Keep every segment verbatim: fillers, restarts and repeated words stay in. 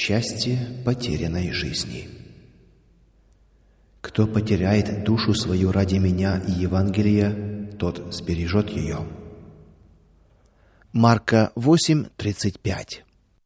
Счастье потерянной жизни. Кто потеряет душу свою ради меня и Евангелия, тот сбережет ее. Марка восемь тридцать пять.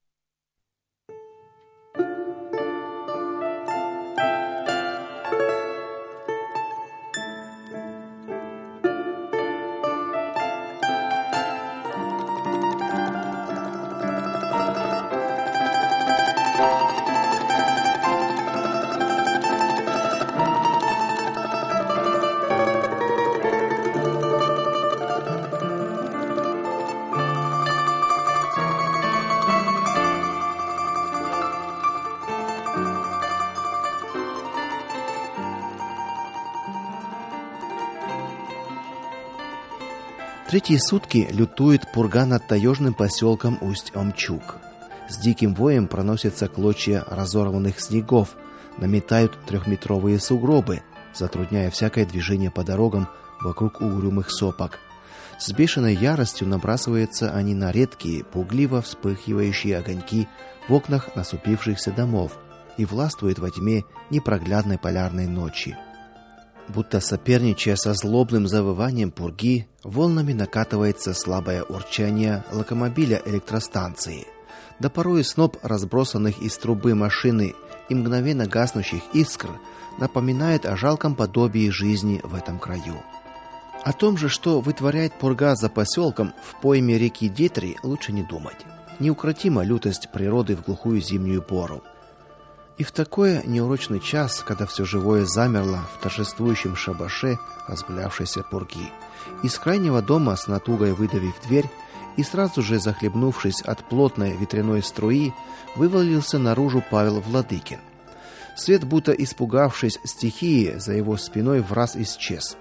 Третьи сутки лютует пурга над таежным поселком Усть-Омчук. С диким воем проносятся клочья разорванных снегов, наметают трехметровые сугробы, затрудняя всякое движение по дорогам вокруг угрюмых сопок. С бешеной яростью набрасываются они на редкие, пугливо вспыхивающие огоньки в окнах насупившихся домов и властвуют во тьме непроглядной полярной ночи. Будто соперничая со злобным завыванием пурги, волнами накатывается слабое урчание локомобиля электростанции. Да порой сноп разбросанных из трубы машины и мгновенно гаснущих искр напоминает о жалком подобии жизни в этом краю. О том же, что вытворяет пурга за поселком в пойме реки Детри, лучше не думать. Неукротима лютость природы в глухую зимнюю пору. И в такой неурочный час, когда все живое замерло в торжествующем шабаше разгулявшейся пурги, из крайнего дома с натугой выдавив дверь и сразу же захлебнувшись от плотной ветряной струи, вывалился наружу Павел Владыкин. Свет, будто испугавшись стихии, за его спиной враз исчез.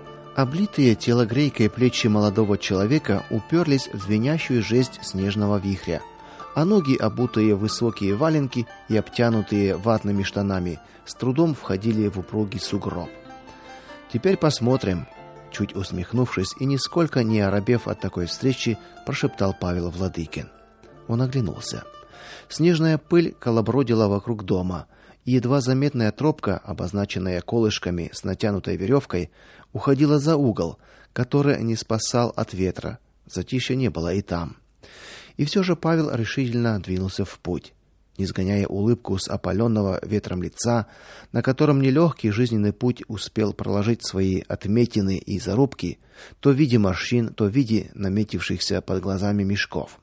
Облитые телогрейкой плечи молодого человека уперлись в звенящую жесть снежного вихря, а ноги, обутые в высокие валенки и обтянутые ватными штанами, с трудом входили в упругий сугроб. «Теперь посмотрим», — чуть усмехнувшись и нисколько не оробев от такой встречи, прошептал Павел Владыкин. Он оглянулся. Снежная пыль колобродила вокруг дома, и едва заметная тропка, обозначенная колышками с натянутой веревкой, уходила за угол, который не спасал от ветра. Затишья не было и там. И все же Павел решительно двинулся в путь, не сгоняя улыбку с опаленного ветром лица, на котором нелегкий жизненный путь успел проложить свои отметины и зарубки, то в виде морщин, то в виде наметившихся под глазами мешков.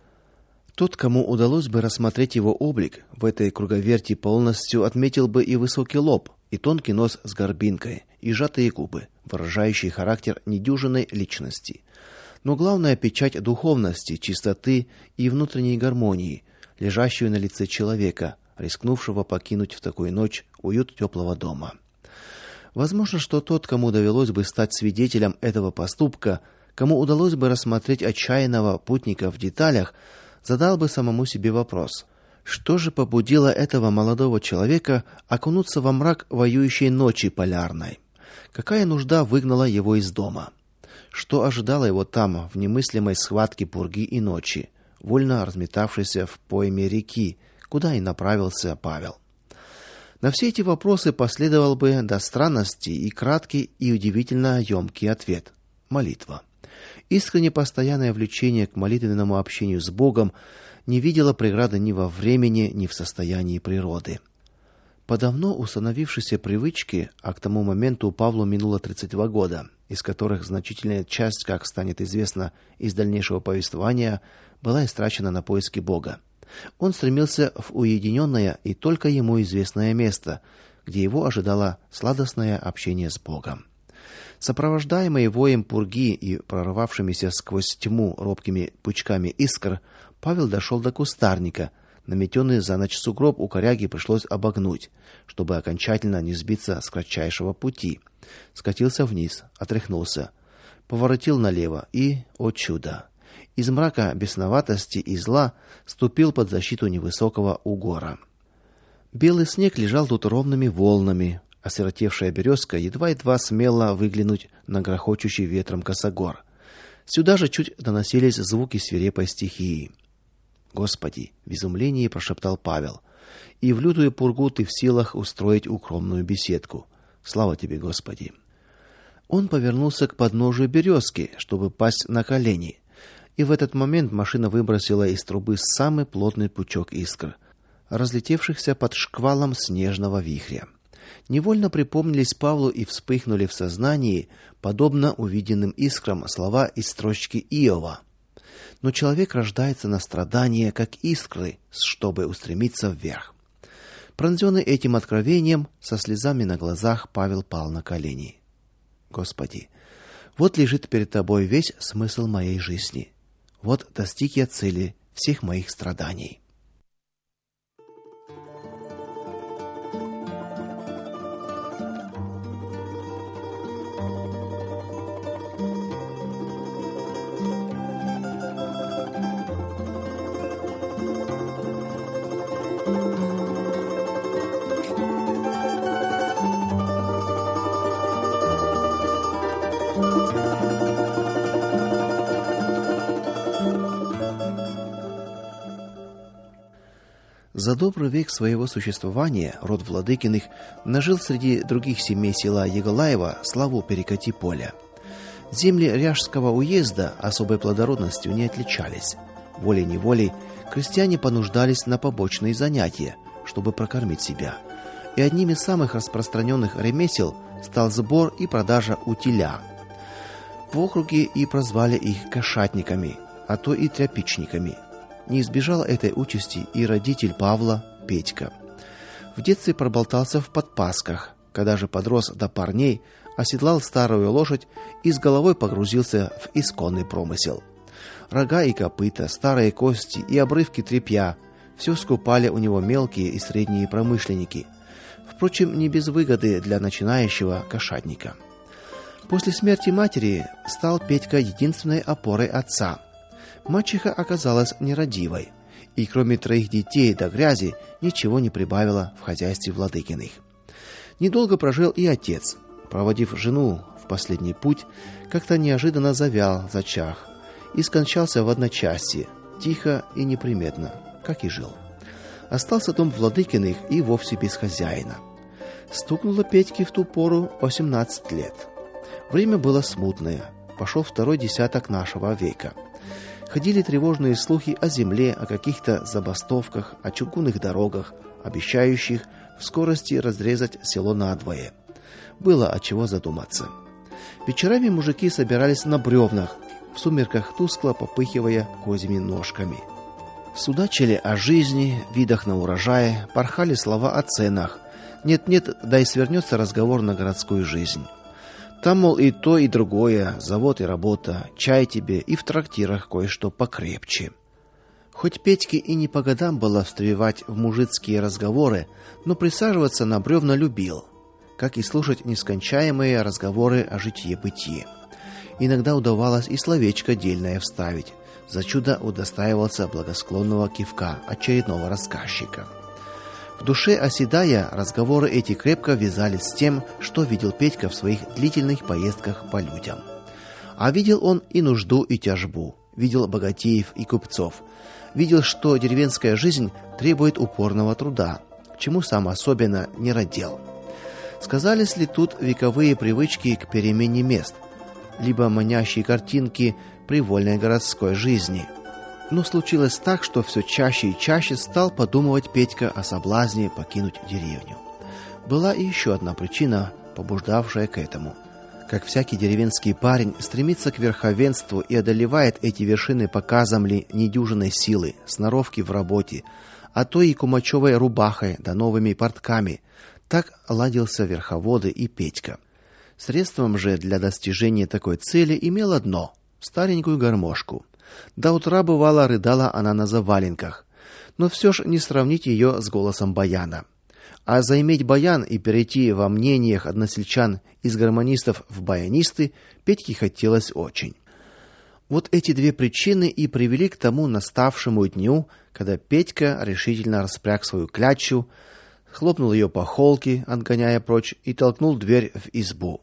Тот, кому удалось бы рассмотреть его облик, в этой круговерти полностью отметил бы и высокий лоб, и тонкий нос с горбинкой, и сжатые губы, выражающие характер недюжинной личности. Но главная печать духовности, чистоты и внутренней гармонии, лежащую на лице человека, рискнувшего покинуть в такую ночь уют теплого дома. Возможно, что тот, кому довелось бы стать свидетелем этого поступка, кому удалось бы рассмотреть отчаянного путника в деталях, задал бы самому себе вопрос: что же побудило этого молодого человека окунуться во мрак воюющей ночи полярной? Какая нужда выгнала его из дома? Что ожидало его там, в немыслимой схватке пурги и ночи, вольно разметавшейся в пойме реки, куда и направился Павел? На все эти вопросы последовал бы до странности и краткий, и удивительно емкий ответ – молитва. Искренне постоянное влечение к молитвенному общению с Богом не видело преграды ни во времени, ни в состоянии природы. По давно установившейся привычке, а к тому моменту Павлу минуло тридцать два года, из которых значительная часть, как станет известно из дальнейшего повествования, была истрачена на поиски Бога. Он стремился в уединенное и только ему известное место, где его ожидало сладостное общение с Богом. Сопровождаемый воем пурги и прорвавшимися сквозь тьму робкими пучками искр, Павел дошел до кустарника. Наметенный за ночь сугроб у коряги пришлось обогнуть, чтобы окончательно не сбиться с кратчайшего пути. Скатился вниз, отряхнулся, поворотил налево и, о чудо, из мрака бесноватости и зла ступил под защиту невысокого угора. Белый снег лежал тут ровными волнами, осиротевшая березка едва-едва смела выглянуть на грохочущий ветром косогор. Сюда же чуть доносились звуки свирепой стихии. Господи, в изумлении прошептал Павел. И в лютую пургу ты в силах устроить укромную беседку. Слава тебе, Господи. Он повернулся к подножию березки, чтобы пасть на колени. И в этот момент машина выбросила из трубы самый плотный пучок искр, разлетевшихся под шквалом снежного вихря. Невольно припомнились Павлу и вспыхнули в сознании, подобно увиденным искрам, слова из строчки Иова. Но человек рождается на страдания, как искры, чтобы устремиться вверх. Пронзенный этим откровением, со слезами на глазах, Павел пал на колени. Господи, вот лежит перед тобой весь смысл моей жизни. Вот достиг я цели всех моих страданий. За добрый век своего существования род Владыкиных нажил среди других семей села Еголаева славу перекати поля. Земли Ряжского уезда особой плодородностью не отличались. Волей-неволей крестьяне понуждались на побочные занятия, чтобы прокормить себя. И одним из самых распространенных ремесел стал сбор и продажа утиля. В округе и прозвали их кошатниками, а то и тряпичниками. Не избежал этой участи и родитель Павла, Петька. В детстве проболтался в подпасках, когда же подрос до парней, оседлал старую лошадь и с головой погрузился в исконный промысел. Рога и копыта, старые кости и обрывки тряпья – все скупали у него мелкие и средние промышленники. Впрочем, не без выгоды для начинающего кошатника. После смерти матери стал Петька единственной опорой отца. Мачеха оказалась нерадивой, и кроме троих детей до грязи ничего не прибавила в хозяйстве Владыкиных. Недолго прожил и отец. Проводив жену в последний путь, как-то неожиданно завял, зачах и скончался в одночасье, тихо и неприметно, как и жил. Остался дом Владыкиных и вовсе без хозяина. Стукнуло Петьке в ту пору восемнадцать лет. Время было смутное, пошел второй десяток нашего века. Ходили тревожные слухи о земле, о каких-то забастовках, о чугунных дорогах, обещающих в скорости разрезать село надвое. Было от чего задуматься. Вечерами мужики собирались на бревнах, в сумерках тускло попыхивая козьими ножками. Судачили о жизни, видах на урожае, порхали слова о ценах. Нет-нет, да и свернется разговор на городскую жизнь. Там, мол, и то, и другое, завод и работа, чай тебе, и в трактирах кое-что покрепче. Хоть Петьке и не по годам было встревать в мужицкие разговоры, но присаживаться на бревна любил, как и слушать нескончаемые разговоры о житье-бытие. Иногда удавалось и словечко дельное вставить, за чудо удостаивался благосклонного кивка очередного рассказчика. В душе оседая, разговоры эти крепко вязались с тем, что видел Петька в своих длительных поездках по людям. А видел он и нужду, и тяжбу, видел богатеев и купцов, видел, что деревенская жизнь требует упорного труда, к чему сам особенно не родил. Сказались ли тут вековые привычки к перемене мест, либо манящие картинки привольной городской жизни? Но случилось так, что все чаще и чаще стал подумывать Петька о соблазне покинуть деревню. Была и еще одна причина, побуждавшая к этому. Как всякий деревенский парень стремится к верховенству и одолевает эти вершины показом ли недюжинной силы, сноровки в работе, а то и кумачевой рубахой да новыми портками, так ладился верховоды и Петька. Средством же для достижения такой цели имел одно – старенькую гармошку. До утра, бывало, рыдала она на заваленках, но все ж не сравнить ее с голосом баяна. А заиметь баян и перейти во мнениях односельчан из гармонистов в баянисты Петьке хотелось очень. Вот эти две причины и привели к тому наставшему дню, когда Петька решительно распряг свою клячу, хлопнул ее по холке, отгоняя прочь, и толкнул дверь в избу.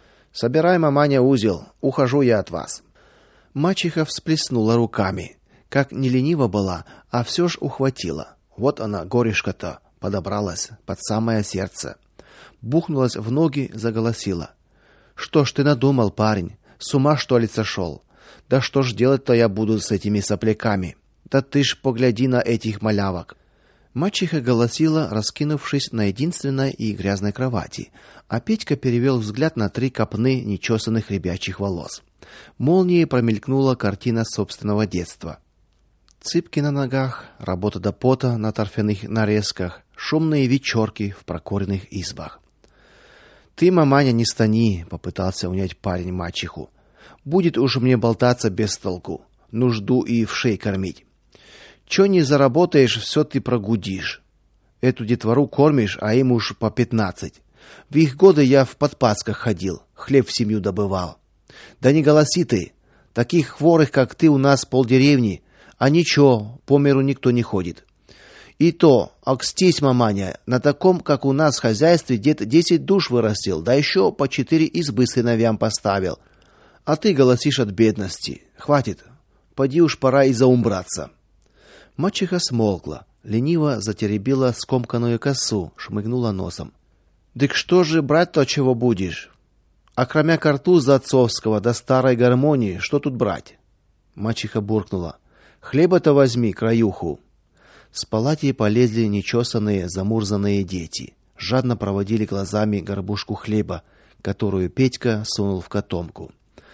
«Собирай, маманя, узел, ухожу я от вас». Мачеха всплеснула руками. Как не ленива была, а все ж ухватила. Вот она, горюшка-то, подобралась под самое сердце. Бухнулась в ноги, заголосила: "Что ж ты надумал, парень? С ума что ли сошел? Да что ж делать-то я буду с этими сопляками? Да ты ж погляди на этих малявок". Мачеха голосила, раскинувшись на единственной и грязной кровати, а Петька перевел взгляд на три копны нечесанных ребячьих волос. Молнией промелькнула картина собственного детства. Цыпки на ногах, работа до пота на торфяных нарезках, шумные вечерки в прокуренных избах. "Ты, маманя, не стани", попытался унять парень мачеху. "Будет уж мне болтаться без толку, нужду и вшей кормить. Чё не заработаешь, все ты прогудишь. Эту детвору кормишь, а им уж по пятнадцать. В их годы я в подпасках ходил, хлеб в семью добывал. Да не голоси ты, таких хворых, как ты, у нас полдеревни, а ничего, по миру никто не ходит. И то, акстись, маманя, на таком, как у нас, хозяйстве дед десять душ вырастил, да еще по четыре избы сыновьям поставил. А ты голосишь от бедности. Хватит, поди уж пора и заумбраться". Мачеха смолкла, лениво затеребила скомканную косу, шмыгнула носом. "Дык что же брать-то чего будешь? А кроме картуза отцовского да старой гармонии, что тут брать?" Мачеха буркнула: "Хлеба-то возьми, краюху". С палати полезли нечесанные, замурзанные дети, жадно проводили глазами горбушку хлеба, которую Петька сунул в котомку.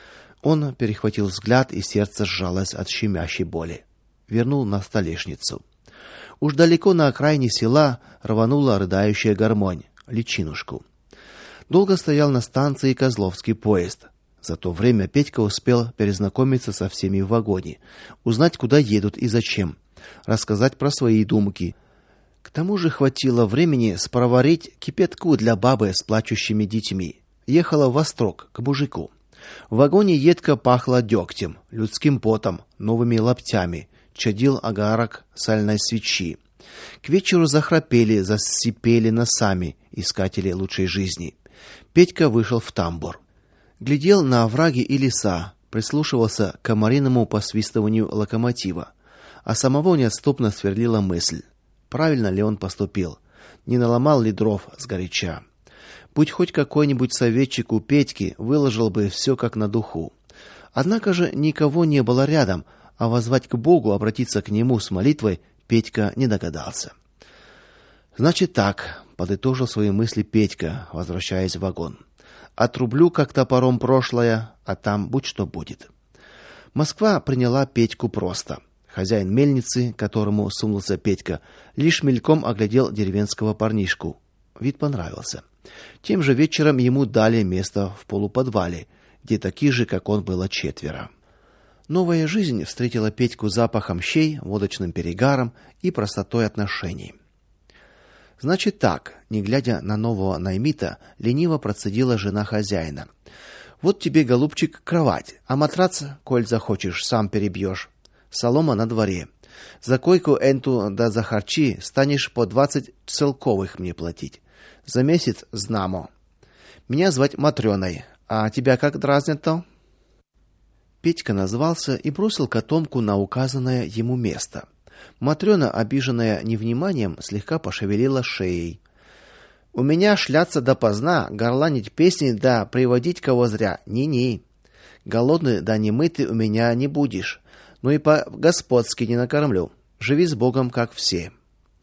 Он перехватил взгляд, и сердце сжалось от щемящей боли. Вернул на столешницу. Уж далеко на окраине села рванула рыдающая гармонь, личинушку. Долго стоял на станции Козловский поезд. За то время Петька успел перезнакомиться со всеми в вагоне, узнать, куда едут и зачем, рассказать про свои думки. К тому же хватило времени спроварить кипятку для бабы с плачущими детьми. Ехала в Острог к мужику. В вагоне едко пахло дегтем, людским потом, новыми лаптями, чадил огарок сальной свечи. К вечеру захрапели, засипели носами искатели лучшей жизни. Петька вышел в тамбур. Глядел на овраги и леса, прислушивался к комариному посвистыванию локомотива, а самого неотступно сверлила мысль: правильно ли он поступил, не наломал ли дров сгоряча. Будь хоть какой-нибудь советчик у Петьки, выложил бы все как на духу. Однако же никого не было рядом, а воззвать к Богу, обратиться к нему с молитвой Петька не догадался. Значит так, подытожил свои мысли Петька, возвращаясь в вагон. Отрублю как топором прошлое, а там будь что будет. Москва приняла Петьку просто. Хозяин мельницы, которому сунулся Петька, лишь мельком оглядел деревенского парнишку. Вид понравился. Тем же вечером ему дали место в полуподвале, где таких же, как он, было четверо. Новая жизнь встретила Петьку запахом щей, водочным перегаром и простотой отношений. Значит так, не глядя на нового наймита, лениво процедила жена хозяина: "Вот тебе, голубчик, кровать, а матрац, коль захочешь, сам перебьешь. Солома на дворе. За койку энту да за харчи станешь по двадцать целковых мне платить. За месяц знамо. Меня звать Матрёной, а тебя как дразнят-то?" Петька назвался и бросил котомку на указанное ему место. Матрёна, обиженная невниманием, слегка пошевелила шеей. "У меня шляться допоздна, горланить песни да приводить кого зря. Не-не. Голодный да немытый у меня не будешь. Ну и по-господски не накормлю. Живи с Богом, как все".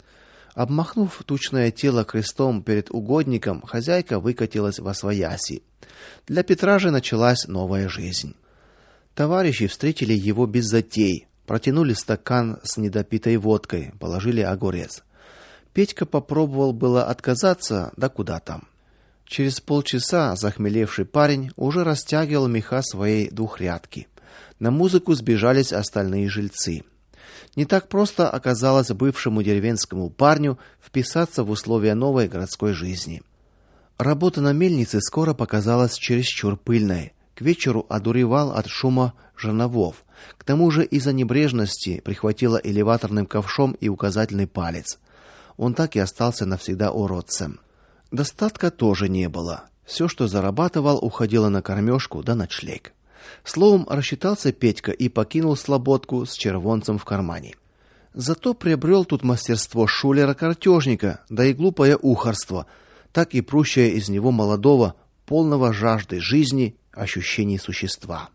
Обмахнув тучное тело крестом перед угодником, хозяйка выкатилась восвояси. Для Петра же началась новая жизнь. Товарищи встретили его без затей, протянули стакан с недопитой водкой, положили огурец. Петька попробовал было отказаться, да куда там. Через полчаса захмелевший парень уже растягивал меха своей двухрядки. На музыку сбежались остальные жильцы. Не так просто оказалось бывшему деревенскому парню вписаться в условия новой городской жизни. Работа на мельнице скоро показалась чересчур пыльной. К вечеру одуревал от шума жерновов. К тому же из-за небрежности прихватило элеваторным ковшом и указательный палец. Он так и остался навсегда уродцем. Достатка тоже не было. Все, что зарабатывал, уходило на кормежку да ночлег. Словом, рассчитался Петька и покинул слободку с червонцем в кармане. Зато приобрел тут мастерство шулера-картежника, да и глупое ухарство, так и прущее из него молодого, полного жажды жизни, ощущений существа.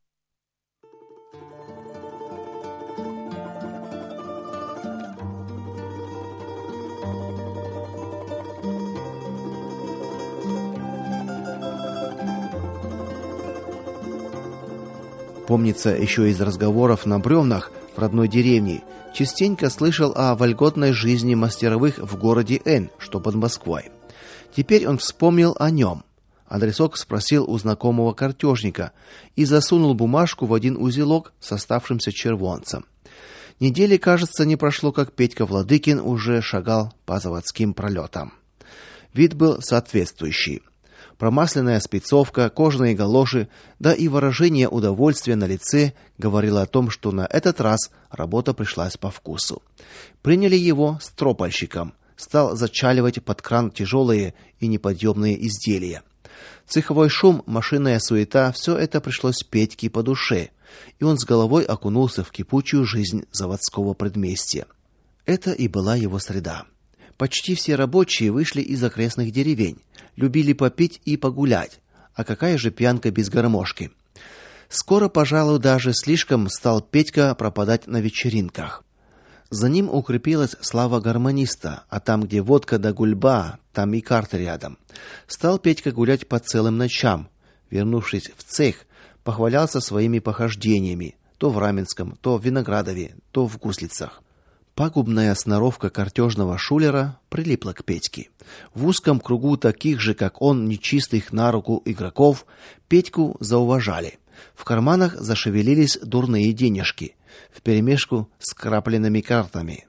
Помнится, еще из разговоров на бревнах в родной деревне частенько слышал о вольготной жизни мастеровых в городе Н, что под Москвой. Теперь он вспомнил о нем. Адресок спросил у знакомого картежника и засунул бумажку в один узелок с оставшимся червонцем. Недели, кажется, не прошло, как Петька Владыкин уже шагал по заводским пролетам. Вид был соответствующий. Промасленная спецовка, кожаные галоши, да и выражение удовольствия на лице говорило о том, что на этот раз работа пришлась по вкусу. Приняли его стропольщиком, стал зачаливать под кран тяжелые и неподъемные изделия. Цеховой шум, машинная суета — все это пришлось Петьке по душе, и он с головой окунулся в кипучую жизнь заводского предместья. Это и была его среда. Почти все рабочие вышли из окрестных деревень, любили попить и погулять. А какая же пьянка без гармошки? Скоро, пожалуй, даже слишком стал Петька пропадать на вечеринках. За ним укрепилась слава гармониста, а там, где водка да гульба, там и карты рядом. Стал Петька гулять по целым ночам. Вернувшись в цех, похвалялся своими похождениями, то в Раменском, то в Виноградове, то в Гуслицах. Пагубная сноровка картежного шулера прилипла к Петьке. В узком кругу таких же, как он, нечистых на руку игроков, Петьку зауважали. В карманах зашевелились дурные денежки, вперемешку с крапленными картами.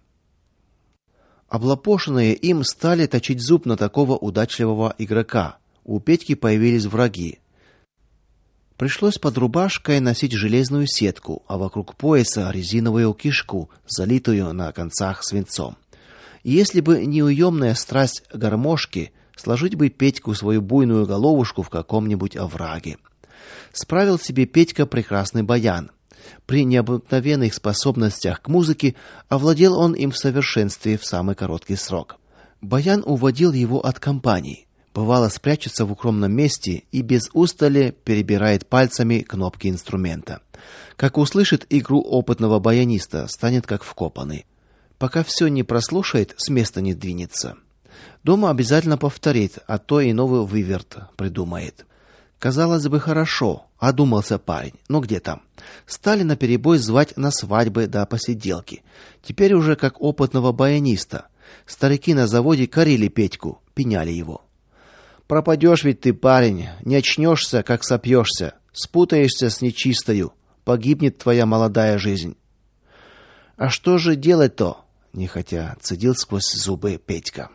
Облапошенные им стали точить зуб на такого удачливого игрока. У Петьки появились враги. Пришлось под рубашкой носить железную сетку, а вокруг пояса резиновую кишку, залитую на концах свинцом. И если бы не уемная страсть гармошки, сложить бы Петьку свою буйную головушку в каком-нибудь овраге. Справил себе Петька прекрасный баян. При необыкновенных способностях к музыке овладел он им в совершенстве в самый короткий срок. Баян уводил его от компаний. Бывало, спрячется в укромном месте и без устали перебирает пальцами кнопки инструмента. Как услышит игру опытного баяниста, станет как вкопанный. Пока все не прослушает, с места не двинется. Дома обязательно повторит, а то и новый выверт придумает. Казалось бы, хорошо, одумался парень. Но где там? Стали наперебой звать на свадьбы да посиделки. Теперь уже как опытного баяниста. Старики на заводе корили Петьку, пеняли его. Пропадешь ведь ты, парень, не очнешься, как сопьешься, спутаешься с нечистою, погибнет твоя молодая жизнь. А что же делать-то? Нехотя цедил сквозь зубы Петька.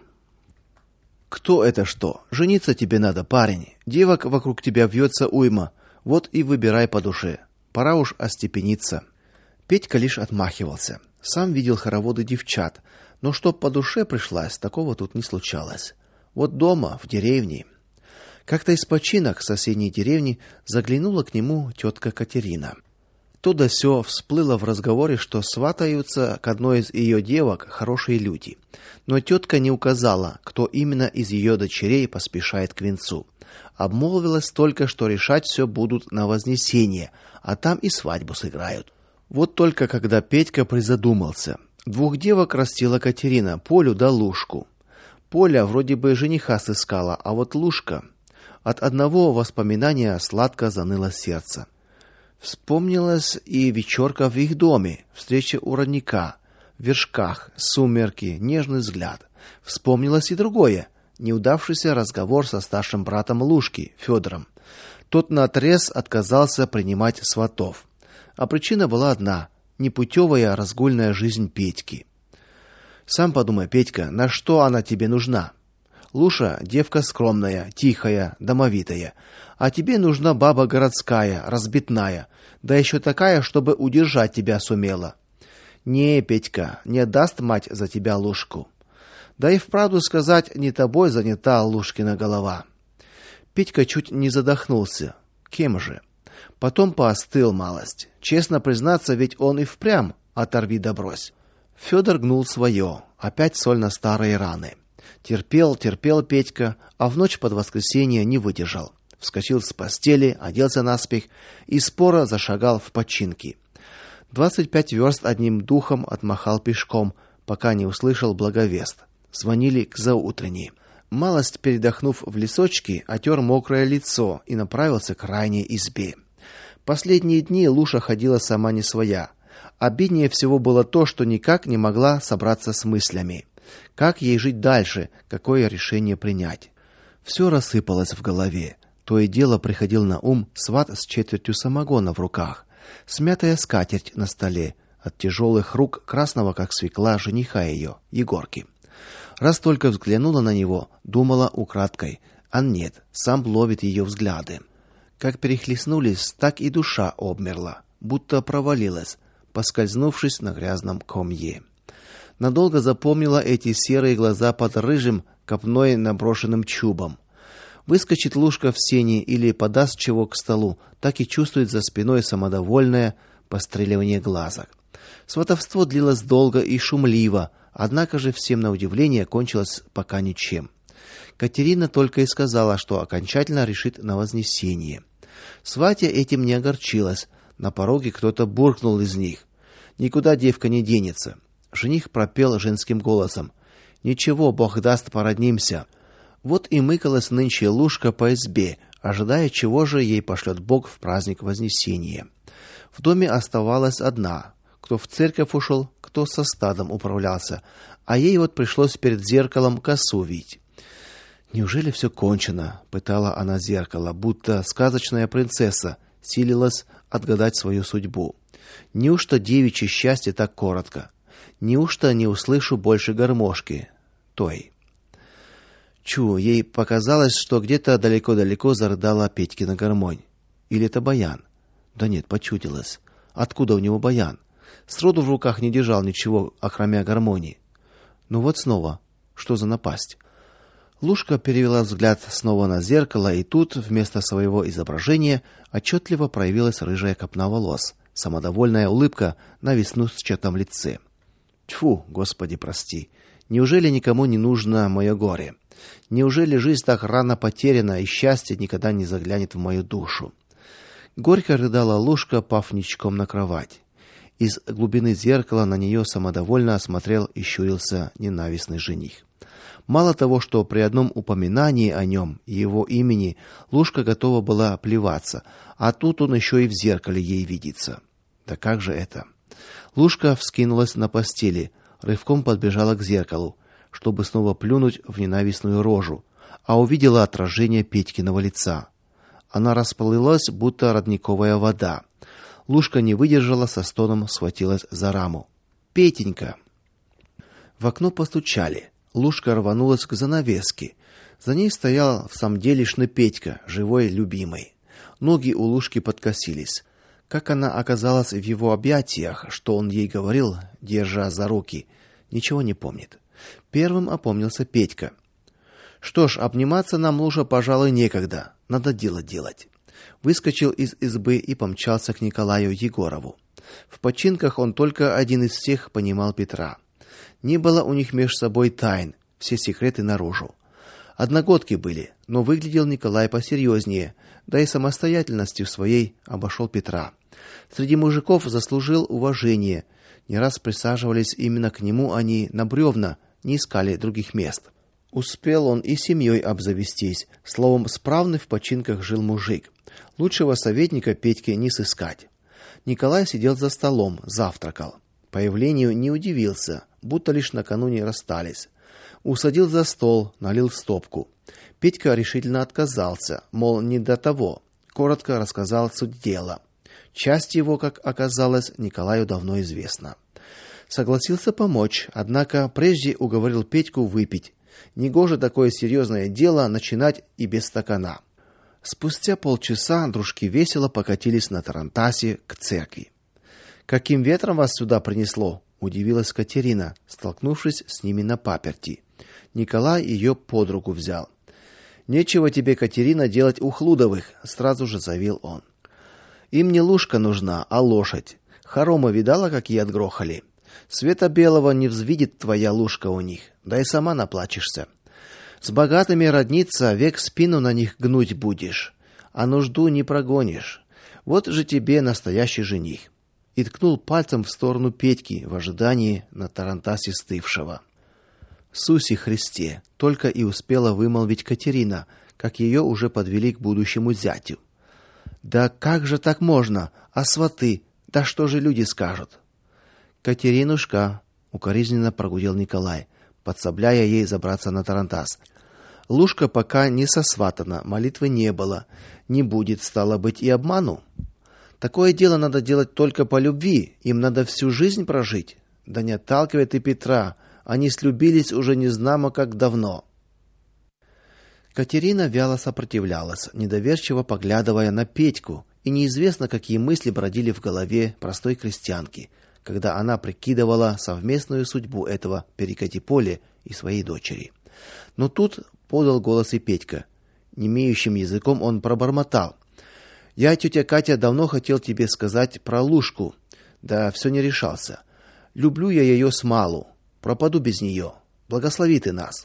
Кто это что? Жениться тебе надо, парень. Девок вокруг тебя вьется уйма. Вот и выбирай по душе. Пора уж остепениться. Петька лишь отмахивался. Сам видел хороводы девчат, но чтоб по душе пришлась, такого тут не случалось. Вот дома, в деревне. Как-то из починок соседней деревни заглянула к нему тетка Катерина. То да сё всплыло в разговоре, что сватаются к одной из ее девок хорошие люди. Но тетка не указала, кто именно из ее дочерей поспешает к венцу. Обмолвилась только, что решать все будут на Вознесение, а там и свадьбу сыграют. Вот только когда Петька призадумался. Двух девок растила Катерина, Полю да Лушку. Поля вроде бы жениха сыскала, а вот Лушка... От одного воспоминания сладко заныло сердце. Вспомнилась и вечерка в их доме, встреча у родника, в вершках, сумерки, нежный взгляд. Вспомнилось и другое, неудавшийся разговор со старшим братом Лушки, Федором. Тот наотрез отказался принимать сватов. А причина была одна — непутевая разгульная жизнь Петьки. Сам подумай, Петька, на что она тебе нужна? Луша девка скромная, тихая, домовитая, а тебе нужна баба городская, разбитная, да еще такая, чтобы удержать тебя сумела. Не, Петька, не отдаст мать за тебя Лушку. Да и вправду сказать, не тобой занята Лушкина голова. Петька чуть не задохнулся. Кем же? Потом поостыл малость. Честно признаться, ведь он и впрямь оторви да брось. Федор гнул свое, опять соль на старые раны. Терпел, терпел Петька, а в ночь под воскресенье не выдержал. Вскочил с постели, оделся наспех и споро зашагал в починки. Двадцать пять верст одним духом отмахал пешком, пока не услышал благовест. Звонили к заутренней. Малость передохнув в лесочке, отер мокрое лицо и направился к крайней избе. Последние дни Луша ходила сама не своя. Обиднее всего было то, что никак не могла собраться с мыслями. Как ей жить дальше, какое решение принять? Все рассыпалось в голове. То и дело приходил на ум сват с четвертью самогона в руках, смятая скатерть на столе, от тяжелых рук красного как свекла жениха ее, Егорки. Раз только взглянула на него, думала украдкой, а нет, сам ловит ее взгляды. Как перехлестнулись, так и душа обмерла, будто провалилась, поскользнувшись на грязном комье. Надолго запомнила эти серые глаза под рыжим, копной наброшенным чубом. Выскочит Лушка в сени или подаст чего к столу, так и чувствует за спиной самодовольное постреливание глазок. Сватовство длилось долго и шумливо, однако же всем на удивление кончилось пока ничем. Катерина только и сказала, что окончательно решит на Вознесение. Сватья этим не огорчилась. На пороге кто-то буркнул из них: "Никуда девка не денется". Жених пропел женским голосом: "Ничего, Бог даст, породнимся". Вот и мыкалась нынче Лушка по избе, ожидая, чего же ей пошлет Бог в праздник Вознесения. В доме оставалась одна. Кто в церковь ушел, кто со стадом управлялся, а ей вот пришлось перед зеркалом косу вить. Неужели все кончено? Пытала она зеркало, будто сказочная принцесса силилась отгадать свою судьбу. Неужто девичье счастье так коротко? Неужто не услышу больше гармошки той? Чу, ей показалось, что где-то далеко-далеко зарыдала Петькина гармонь. Или это баян? Да нет, почудилось. Откуда у него баян? Сроду в руках не держал ничего, окромя гармонии. Ну вот снова, что за напасть? Лушка перевела взгляд снова на зеркало, и тут вместо своего изображения отчетливо проявилась рыжая копна волос, самодовольная улыбка на веснушчатом лице. Тьфу, Господи, прости. Неужели никому не нужно мое горе? Неужели жизнь так рано потеряна, и счастье никогда не заглянет в мою душу? Горько рыдала Лушка, пав ничком на кровать. Из глубины зеркала на нее самодовольно смотрел и щурился ненавистный жених. Мало того, что при одном упоминании о нем и его имени Лушка готова была плеваться, а тут он еще и в зеркале ей видится. Да как же это? Лушка вскинулась на постели, рывком подбежала к зеркалу, чтобы снова плюнуть в ненавистную рожу, а увидела отражение Петькиного лица. Она расплылась, будто родниковая вода. Лушка не выдержала, со стоном схватилась за раму. Петенька. В окно постучали. Лушка рванулась к занавеске. За ней стоял в самом делешный Петька, живой любимый. Ноги у Лушки подкосились. Как она оказалась в его объятиях, что он ей говорил, держа за руки, ничего не помнит. Первым опомнился Петька. Что ж, обниматься нам, Луша, пожалуй, некогда. Надо дело делать. Выскочил из избы и помчался к Николаю Егорову. В починках он только один из всех понимал Петра. Не было у них меж собой тайн, все секреты наружу. Одногодки были, но выглядел Николай посерьезнее, да и самостоятельностью своей обошел Петра. Среди мужиков заслужил уважение. Не раз присаживались именно к нему они на бревна, не искали других мест. Успел он и семьей обзавестись, словом, справный в починках жил мужик. Лучшего советника Петьке не сыскать. Николай сидел за столом, завтракал. Появлению не удивился, будто лишь накануне расстались. Усадил за стол, налил в стопку. Петька решительно отказался, мол, не до того. Коротко рассказал суть дела. Часть его, как оказалось, Николаю давно известна. Согласился помочь, однако прежде уговорил Петьку выпить. Негоже такое серьезное дело начинать и без стакана. Спустя полчаса дружки весело покатились на тарантасе к церкви. Каким ветром вас сюда принесло? Удивилась Катерина, столкнувшись с ними на паперти. Николай ее под руку взял. Нечего тебе, Катерина, делать у Хлудовых, сразу же заявил он. Им не лушка нужна, а лошадь. Хоромы видала, какие отгрохали? Света белого не взвидит твоя лушка у них, да и сама наплачешься. С богатыми родниться, век спину на них гнуть будешь, а нужду не прогонишь. Вот же тебе настоящий жених. И ткнул пальцем в сторону Петьки в ожидании на тарантасе стывшего. Суси Христе, только и успела вымолвить Катерина, как ее уже подвели к будущему зятю. Да как же так можно? А сваты? Да что же люди скажут? Катеринушка, укоризненно прогудел Николай, подсобляя ей забраться на тарантас. Лушка пока не сосватана, молитвы не было, не будет, стало быть, и обману. Такое дело надо делать только по любви, им надо всю жизнь прожить. Да не отталкивай ты Петра, они слюбились уже незнамо как давно. Катерина вяло сопротивлялась, недоверчиво поглядывая на Петьку, и неизвестно, какие мысли бродили в голове простой крестьянки, когда она прикидывала совместную судьбу этого перекати-поле и своей дочери. Но тут подал голос и Петька. Немеющим языком он пробормотал: "Я, тетя Катя, давно хотел тебе сказать про Лушку, да все не решался. Люблю я ее смалу, пропаду без нее. Благослови ты нас".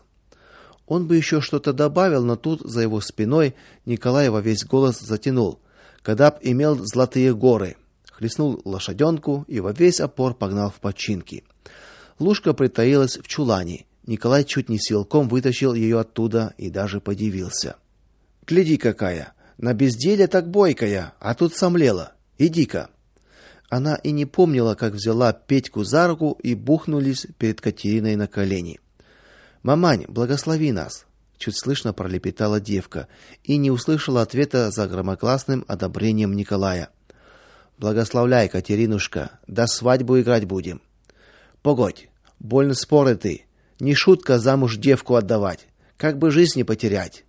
Он бы еще что-то добавил, но тут за его спиной Николай во весь голос затянул: "Кадаб имел золотые горы", хлестнул лошаденку и во весь опор погнал в починки. Лушка притаилась в чулане. Николай чуть не силком вытащил ее оттуда и даже подивился. "Гляди какая, на безделе так бойкая, а тут сомлела. Иди-ка". Она и не помнила, как взяла Петьку за руку и бухнулись перед Катериной на колени. "Мамань, благослови нас", чуть слышно пролепетала девка и не услышала ответа за громогласным одобрением Николая. "Благословляй, Катеринушка, до свадьбу играть будем". "Погодь, больно споры ты, не шутка замуж девку отдавать, как бы жизнь не потерять".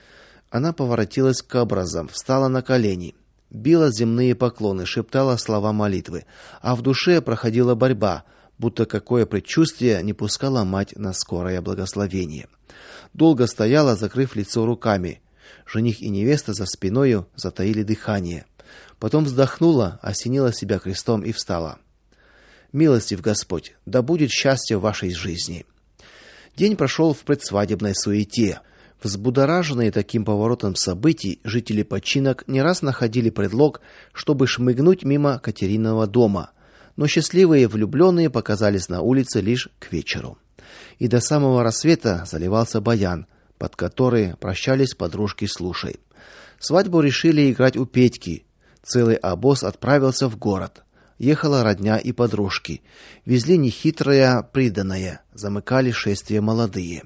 Она поворотилась к образам, встала на колени, била земные поклоны, шептала слова молитвы, а в душе проходила борьба, будто какое предчувствие не пускало мать на скорое благословение. Долго стояла, закрыв лицо руками. Жених и невеста за спиною затаили дыхание. Потом вздохнула, осенила себя крестом и встала. "Милостив Господь, да будет счастье в вашей жизни". День прошел в предсвадебной суете. Взбудораженные таким поворотом событий, жители Починок не раз находили предлог, чтобы шмыгнуть мимо Катериного дома, но счастливые влюбленные показались на улице лишь к вечеру. И до самого рассвета заливался баян, под который прощались подружки с Лушей. Свадьбу решили играть у Петьки. Целый обоз отправился в город. Ехала родня и подружки. Везли нехитрое приданое, замыкали шествие молодые.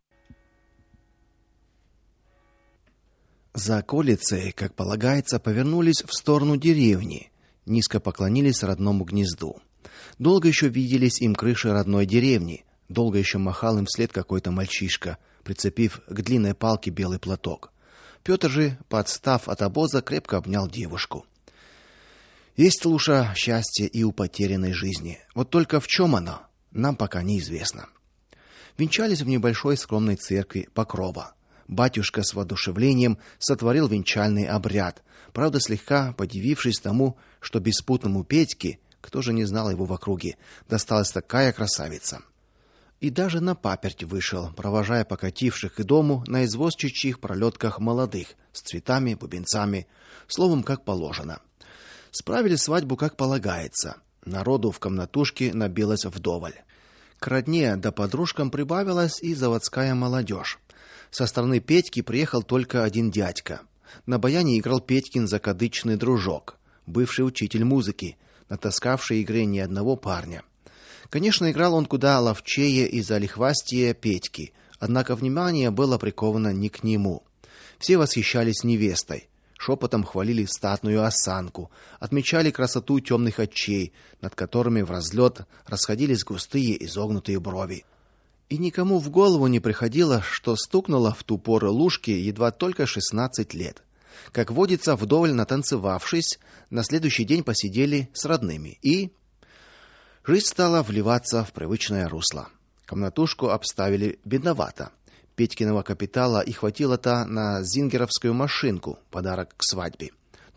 За околицей, как полагается, повернулись в сторону деревни, низко поклонились родному гнезду. Долго еще виделись им крыши родной деревни, долго еще махал им вслед какой-то мальчишка, прицепив к длинной палке белый платок. Петр же, подстав от обоза, крепко обнял девушку. Есть, Луша, счастье и у потерянной жизни. Вот только в чем оно, нам пока неизвестно. Венчались в небольшой скромной церкви Покрова. Батюшка с воодушевлением сотворил венчальный обряд, правда, слегка подивившись тому, что беспутному Петьке, кто же не знал его в округе, досталась такая красавица. И даже на паперть вышел, провожая покативших к дому на извозчичьих пролетках молодых, с цветами, бубенцами, словом, как положено. Справили свадьбу, как полагается. Народу в комнатушке набилось вдоволь. К родне да подружкам прибавилась и заводская молодежь. Со стороны Петьки приехал только один дядька. На баяне играл Петькин закадычный дружок, бывший учитель музыки, натаскавший игре ни одного парня. Конечно, играл он куда ловчее и залихвастее Петьки, однако внимание было приковано не к нему. Все восхищались невестой, шепотом хвалили статную осанку, отмечали красоту темных очей, над которыми вразлет расходились густые изогнутые брови. И никому в голову не приходило, что стукнуло в ту пору Лушке едва только шестнадцать лет. Как водится, вдоволь натанцевавшись, на следующий день посидели с родными, и жизнь стала вливаться в привычное русло. Комнатушку обставили бедновато. Петькиного капитала и хватило-то на зингеровскую машинку, подарок к свадьбе.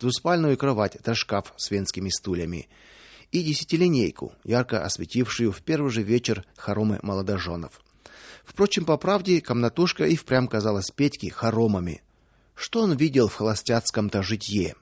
двуспальную кровать да шкаф с венскими стульями и десятилинейку, ярко осветившую в первый же вечер хоромы молодоженов. Впрочем, по правде, комнатушка и впрямь казалась Петьке хоромами. Что он видел в холостяцком-то житье?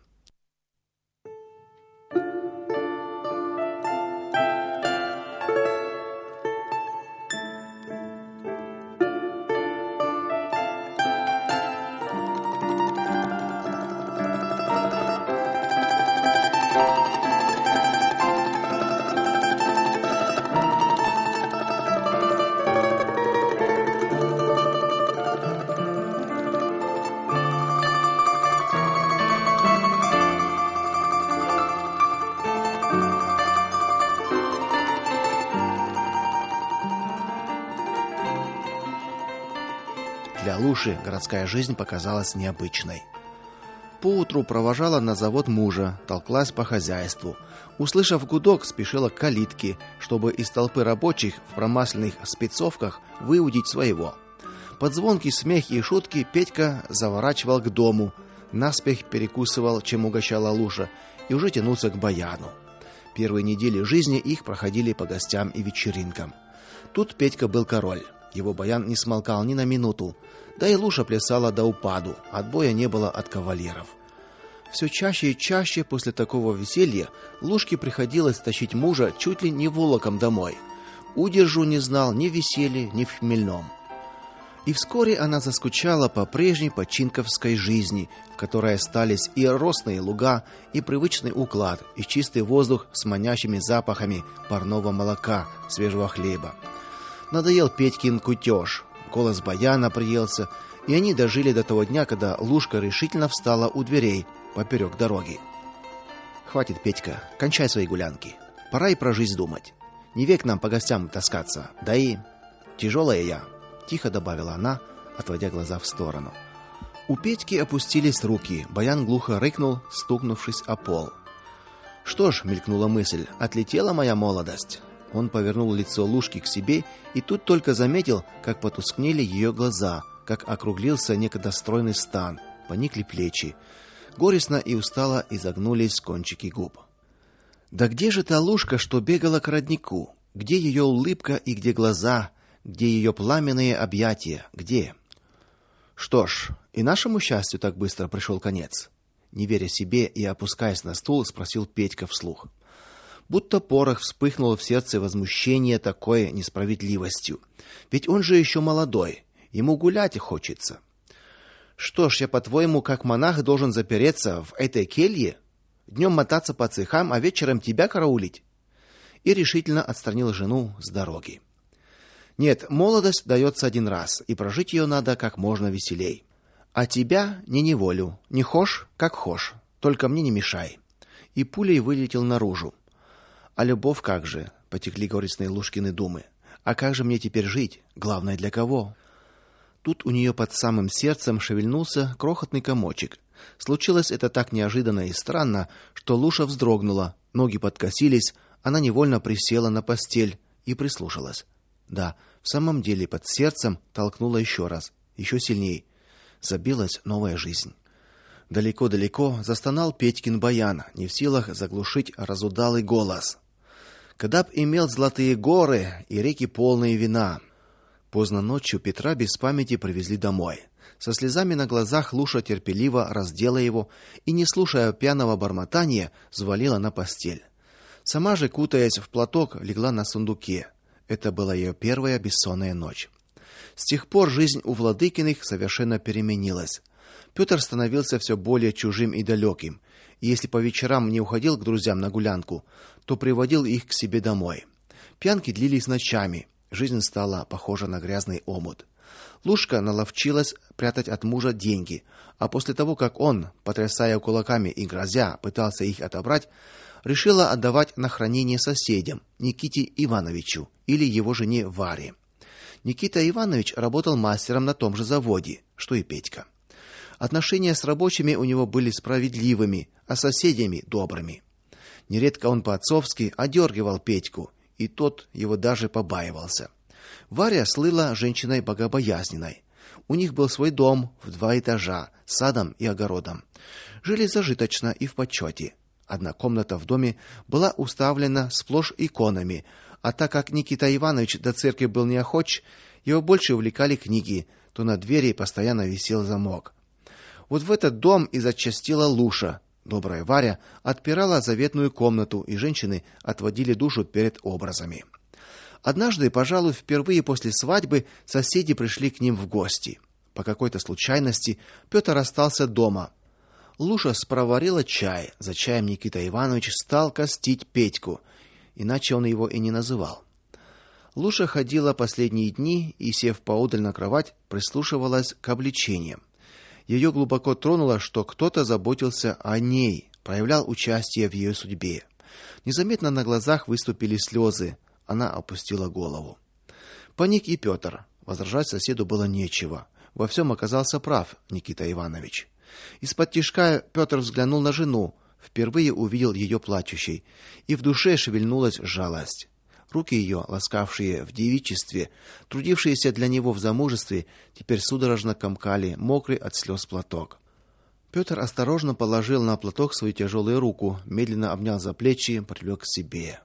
Для Луши городская жизнь показалась необычной. Поутру провожала на завод мужа, толклась по хозяйству. Услышав гудок, спешила к калитке, чтобы из толпы рабочих в промасленных спецовках выудить своего. Под звонкий смех и шутки Петька заворачивал к дому, наспех перекусывал, чем угощала Луша, и уже тянулся к баяну. Первые недели жизни их проходили по гостям и вечеринкам. Тут Петька был король. Его баян не смолкал ни на минуту, да и Луша плясала до упаду, отбоя не было от кавалеров. Все чаще и чаще после такого веселья Лушке приходилось тащить мужа чуть ли не волоком домой. Удержу не знал ни в веселье, ни в хмельном. И вскоре она заскучала по прежней починковской жизни, в которой остались и росные луга, и привычный уклад, и чистый воздух с манящими запахами парного молока, свежего хлеба. Надоел Петькин кутеж, голос баяна приелся, и они дожили до того дня, когда Лушка решительно встала у дверей поперек дороги. Хватит, Петька, кончай свои гулянки. Пора и про жизнь думать. Не век нам по гостям таскаться. Да и тяжелая я, тихо добавила она, отводя глаза в сторону. У Петьки опустились руки, баян глухо рыкнул, стукнувшись о пол. Что ж, мелькнула мысль, отлетела моя молодость. Он повернул лицо Лушки к себе и тут только заметил, как потускнели ее глаза, как округлился некогда стройный стан, поникли плечи. Горестно и устало изогнулись кончики губ. Да где же та Лушка, что бегала к роднику? Где ее улыбка и где глаза? Где ее пламенные объятия? Где? Что ж, и нашему счастью так быстро пришел конец. Не веря себе и опускаясь на стул, спросил Петька вслух. Будто порох вспыхнуло в сердце возмущение такой несправедливостью. Ведь он же еще молодой, ему гулять хочется. Что ж, я, по-твоему, как монах должен запереться в этой келье, днем мотаться по цехам, а вечером тебя караулить? И решительно отстранил жену с дороги. Нет, молодость дается один раз, и прожить ее надо как можно веселей. А тебя не неволю, не хошь, как хошь, только мне не мешай. И пулей вылетел наружу. А любовь как же, потекли горестные Лушкины думы. А как же мне теперь жить? Главное, для кого? Тут у нее под самым сердцем шевельнулся крохотный комочек. Случилось это так неожиданно и странно, что Луша вздрогнула, ноги подкосились, она невольно присела на постель и прислушалась. Да, в самом деле под сердцем толкнуло еще раз, еще сильней. Забилась новая жизнь. Далеко-далеко застонал Петькин баян, не в силах заглушить разудалый голос. Когда б имел золотые горы и реки полные вина. Поздно ночью Петра без памяти привезли домой. Со слезами на глазах Луша терпеливо раздела его и, не слушая пьяного бормотания, взвалила на постель. Сама же, кутаясь в платок, легла на сундуке. Это была ее первая бессонная ночь. С тех пор жизнь у Владыкиных совершенно переменилась. Петр становился все более чужим и далеким, и если по вечерам не уходил к друзьям на гулянку, то приводил их к себе домой. Пьянки длились ночами, жизнь стала похожа на грязный омут. Лушка наловчилась прятать от мужа деньги, а после того, как он, потрясая кулаками и грозя, пытался их отобрать, решила отдавать на хранение соседям, Никите Ивановичу или его жене Варе. Никита Иванович работал мастером на том же заводе, что и Петька. Отношения с рабочими у него были справедливыми, а с соседями добрыми. Нередко он по-отцовски одергивал Петьку, и тот его даже побаивался. Варя слыла женщиной богобоязненной. У них был свой дом в два этажа, с садом и огородом. Жили зажиточно и в почете. Одна комната в доме была уставлена сплошь иконами, а так как Никита Иванович до церкви был неохоч, его больше увлекали книги, то на двери постоянно висел замок. Вот в этот дом и зачастила Луша. Добрая Варя отпирала заветную комнату, и женщины отводили душу перед образами. Однажды, пожалуй, впервые после свадьбы соседи пришли к ним в гости. По какой-то случайности Петр остался дома. Луша спроварила чай. За чаем Никита Иванович стал костить Петьку, иначе он его и не называл. Луша ходила последние дни и, сев поодаль на кровать, прислушивалась к обличениям. Ее глубоко тронуло, что кто-то заботился о ней, проявлял участие в ее судьбе. Незаметно на глазах выступили слезы. Она опустила голову. Паник и Петр. Возражать соседу было нечего. Во всем оказался прав Никита Иванович. Из-под тишка Петр взглянул на жену, впервые увидел ее плачущей, и в душе шевельнулась жалость. Руки ее, ласкавшие в девичестве, трудившиеся для него в замужестве, теперь судорожно комкали мокрый от слез платок. Петр осторожно положил на платок свою тяжелую руку, медленно обнял за плечи, привлек к себе.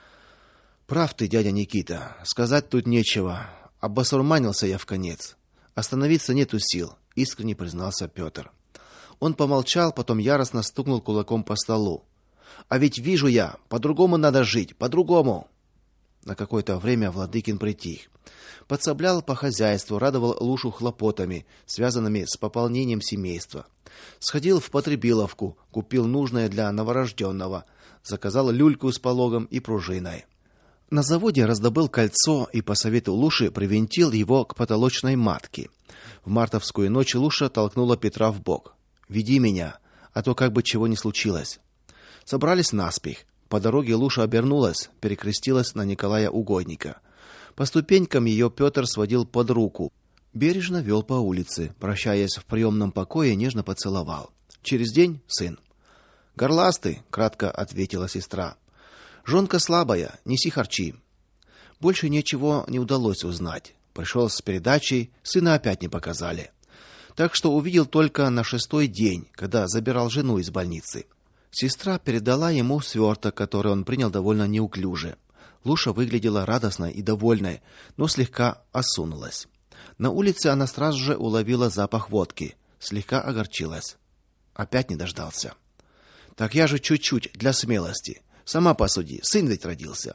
Прав ты, дядя Никита, сказать тут нечего. Обосурманился я вконец. Остановиться нету сил, искренне признался Петр. Он помолчал, потом яростно стукнул кулаком по столу. А ведь вижу я, по-другому надо жить, по-другому. На какое-то время Владыкин притих. Подсоблял по хозяйству, радовал Лушу хлопотами, связанными с пополнением семейства. Сходил в потребиловку, купил нужное для новорожденного, заказал люльку с пологом и пружиной. На заводе раздобыл кольцо и по совету Луши привинтил его к потолочной матке. В мартовскую ночь Луша толкнула Петра в бок. Веди меня, а то как бы чего не случилось. Собрались наспех. По дороге Луша обернулась, перекрестилась на Николая Угодника. По ступенькам ее Петр сводил под руку. Бережно вел по улице, прощаясь в приемном покое, нежно поцеловал. Через день сын. Горластый, кратко ответила сестра. Жонка слабая, неси харчи. Больше ничего не удалось узнать. Пришел с передачей, сына опять не показали. Так что увидел только на шестой день, когда забирал жену из больницы. Сестра передала ему сверток, который он принял довольно неуклюже. Луша выглядела радостной и довольной, но слегка осунулась. На улице она сразу же уловила запах водки, слегка огорчилась. Опять не дождался. Так я же чуть-чуть для смелости. Сама посуди, сын ведь родился.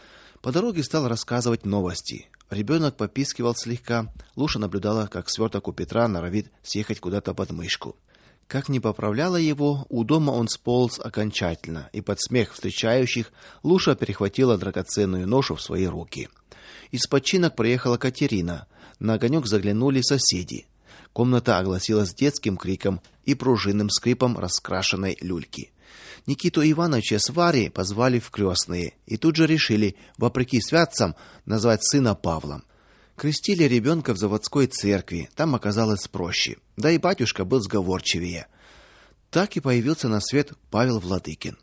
По дороге стал рассказывать новости. Ребенок попискивал слегка. Луша наблюдала, как сверток у Петра норовит съехать куда-то под мышку. Как ни поправляла его, у дома он сполз окончательно, и под смех встречающих Луша перехватила драгоценную ношу в свои руки. Из починок приехала Катерина. На огонек заглянули соседи. Комната огласилась детским криком и пружинным скрипом раскрашенной люльки. Никиту Ивановича с Варей позвали в крестные и тут же решили, вопреки святцам, назвать сына Павлом. Крестили ребенка в заводской церкви, там оказалось проще. Да и батюшка был сговорчивее. Так и появился на свет Павел Владыкин.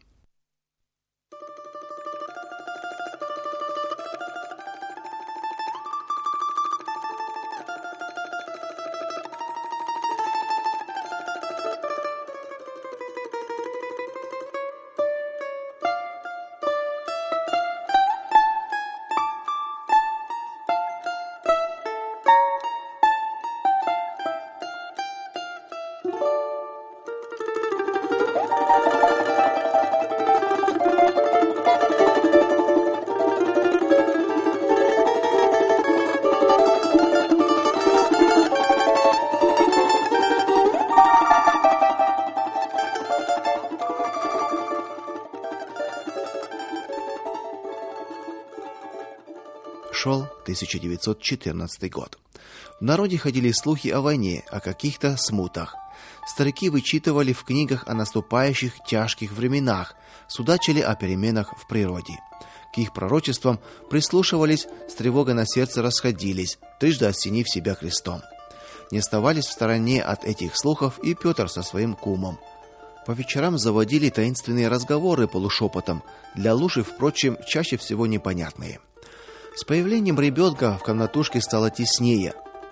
Шел тысяча девятьсот четырнадцатый год. В народе ходили слухи о войне, о каких-то смутах. Старики вычитывали в книгах о наступающих тяжких временах, судачили о переменах в природе. К их пророчествам прислушивались, с тревогой на сердце расходились, трижды осенив себя крестом. Не оставались в стороне от этих слухов и Петр со своим кумом. По вечерам заводили таинственные разговоры полушепотом, для Луши, впрочем, чаще всего непонятные. С появлением ребенка в комнатушке стало теснее.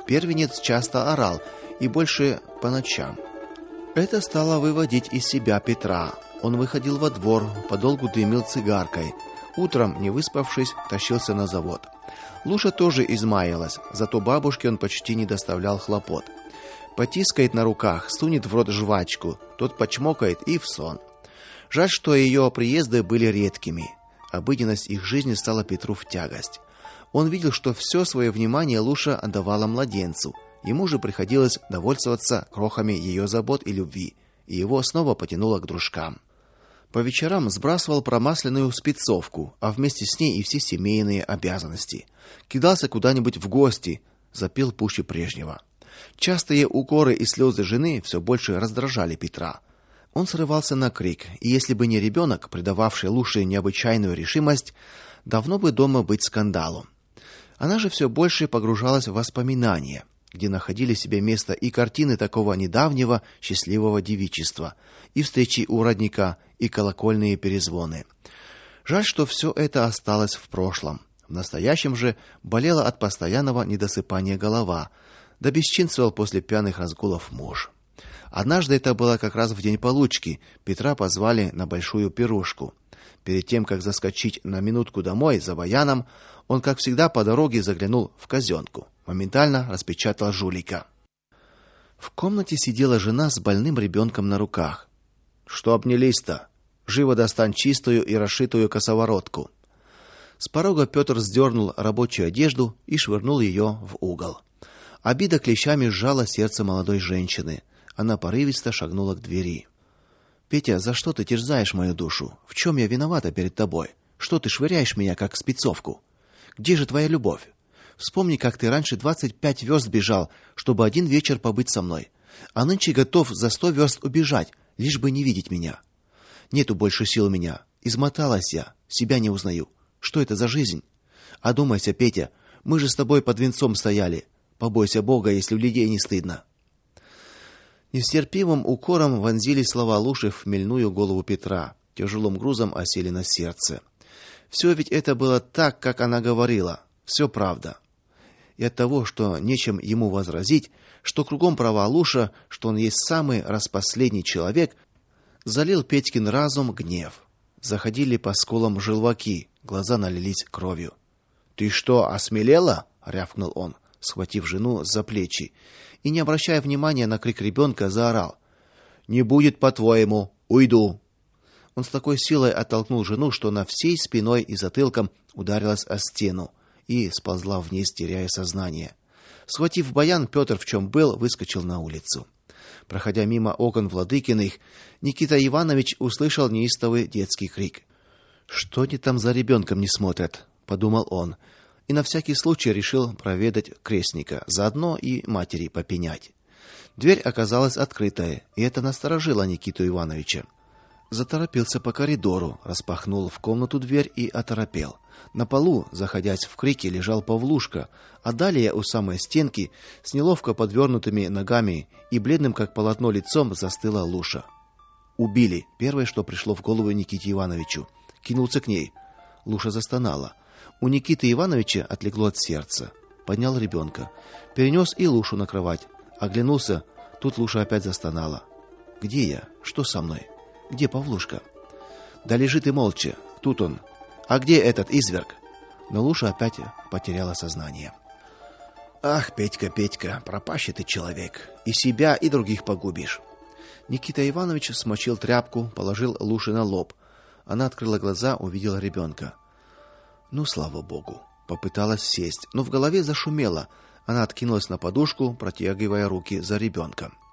Первенец часто орал, и больше по ночам. Это стало выводить из себя Петра. Он выходил во двор, подолгу дымил цигаркой. Утром, не выспавшись, тащился на завод. Луша тоже измаялась, зато бабушке он почти не доставлял хлопот. Потискает на руках, сунет в рот жвачку, тот почмокает и в сон. Жаль, что ее приезды были редкими. Обыденность их жизни стала Петру в тягость. Он видел, что все свое внимание Луша отдавала младенцу. Ему же приходилось довольствоваться крохами ее забот и любви, и его снова потянуло к дружкам. По вечерам сбрасывал промасленную спецовку, а вместе с ней и все семейные обязанности. Кидался куда-нибудь в гости, запил пуще прежнего. Частые укоры и слезы жены все больше раздражали Петра. Он срывался на крик, и если бы не ребенок, придававший Луше необычайную решимость, давно бы дома быть скандалом. Она же все больше погружалась в воспоминания, где находили себе место и картины такого недавнего счастливого девичества, и встречи у родника, и колокольные перезвоны. Жаль, что все это осталось в прошлом. В настоящем же болела от постоянного недосыпания голова, да бесчинствовал после пьяных разгулов муж. Однажды, это было как раз в день получки, Петра позвали на большую пирушку. Перед тем, как заскочить на минутку домой за баяном, он, как всегда, по дороге заглянул в казенку. Моментально распечатал жулика. В комнате сидела жена с больным ребенком на руках. Что обнялись-то? Живо достань чистую и расшитую косоворотку. С порога Петр сдернул рабочую одежду и швырнул ее в угол. Обида клещами сжала сердце молодой женщины. Она порывисто шагнула к двери. Петя, за что ты терзаешь мою душу? В чем я виновата перед тобой? Что ты швыряешь меня как спецовку? Где же твоя любовь? Вспомни, как ты раньше двадцать пять верст бежал, чтобы один вечер побыть со мной, а нынче готов за сто верст убежать, лишь бы не видеть меня. Нету больше сил у меня. Измоталась я, себя не узнаю. Что это за жизнь? Одумайся, Петя, мы же с тобой под венцом стояли. Побойся Бога, если у людей не стыдно. Нестерпимым укором вонзились слова Луши в хмельную голову Петра, тяжелым грузом осели на сердце. Все ведь это было так, как она говорила, все правда. И от того, что нечем ему возразить, что кругом права Луша, что он есть самый распоследний человек, залил Петькин разум гнев. Заходили по скулам желваки, глаза налились кровью. Ты что, осмелела? Рявкнул он, схватив жену за плечи, и, не обращая внимания на крик ребенка, заорал: "Не будет, по-твоему, уйду!" Он с такой силой оттолкнул жену, что она всей спиной и затылком ударилась о стену и сползла вниз, теряя сознание. Схватив баян, Петр, в чем был, выскочил на улицу. Проходя мимо окон Владыкиных, Никита Иванович услышал неистовый детский крик. Что они там за ребенком не смотрят, подумал он, и на всякий случай решил проведать крестника, заодно и матери попенять. Дверь оказалась открытая, и это насторожило Никиту Ивановича. Заторопился по коридору, распахнул в комнату дверь и оторопел. На полу, заходясь в крики, лежал Павлушка, а далее у самой стенки с неловко подвернутыми ногами и бледным как полотно лицом застыла Луша. Убили, первое, что пришло в голову Никите Ивановичу. Кинулся к ней. Луша застонала. У Никиты Ивановича отлегло от сердца. Поднял ребенка, перенес и Лушу на кровать. Оглянулся, тут Луша опять застонала. Где я? Что со мной? Где Павлушка? Да лежит и молча. Тут он. А где этот изверг? Но Луша опять потеряла сознание. Ах, Петька, Петька, пропащий ты человек, и себя, и других погубишь. Никита Иванович смочил тряпку, положил Луше на лоб. Она открыла глаза, увидела ребенка. Ну, слава богу. Попыталась сесть, но в голове зашумело. Она откинулась на подушку, протягивая руки за ребенком.